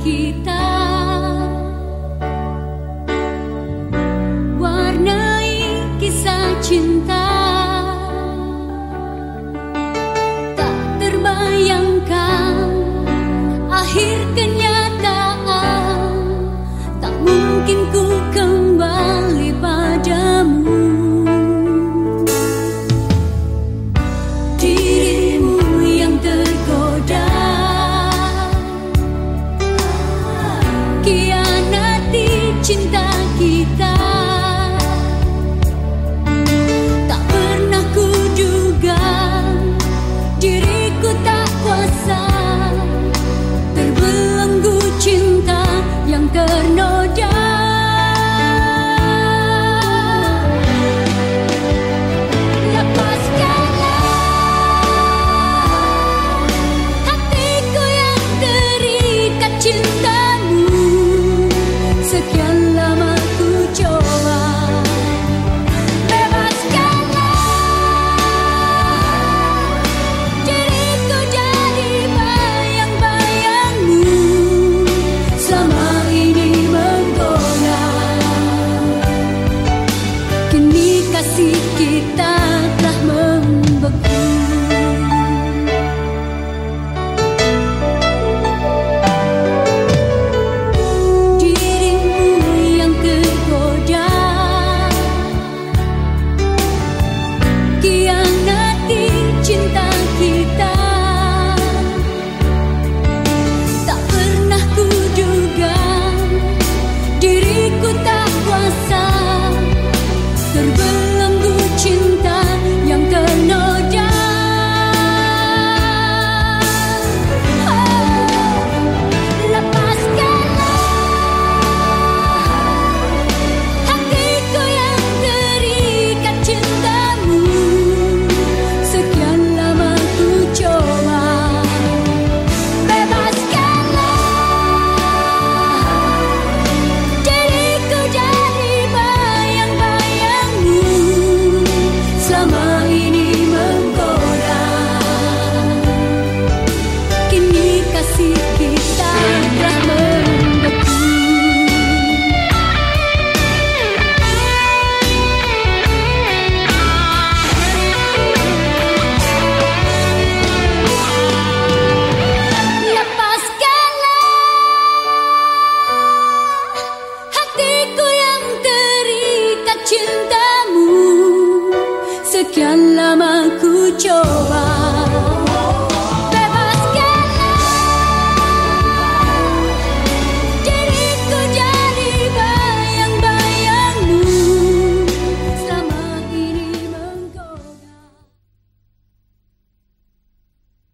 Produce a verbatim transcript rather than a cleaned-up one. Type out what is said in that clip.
kita, warnai kisah cinta. Tak terbayangkan akhir kenyataan, tak mungkin ku kembali padamu. Dirimu yang tergoda khianati cinta kita. Tak pernah ku duga diriku tak kuasa terbelenggu cinta yang ternoda. Kasih kita telah membeku. Dirimu yang tergoda khianati cinta kita. Tak pernah ku duga diriku tak kuasa terbelenggu cinta yang ternoda. Oh, lepaskanlah hatiku yang terikat cintamu. Sekian lama ku coba, bebaskanlah diriku dari bayang-bayangmu. Selama ini menggoda, kini kasih kita telah membeku. Lepaskanlah hatiku yang terikat cintamu. Sekian lama ku coba,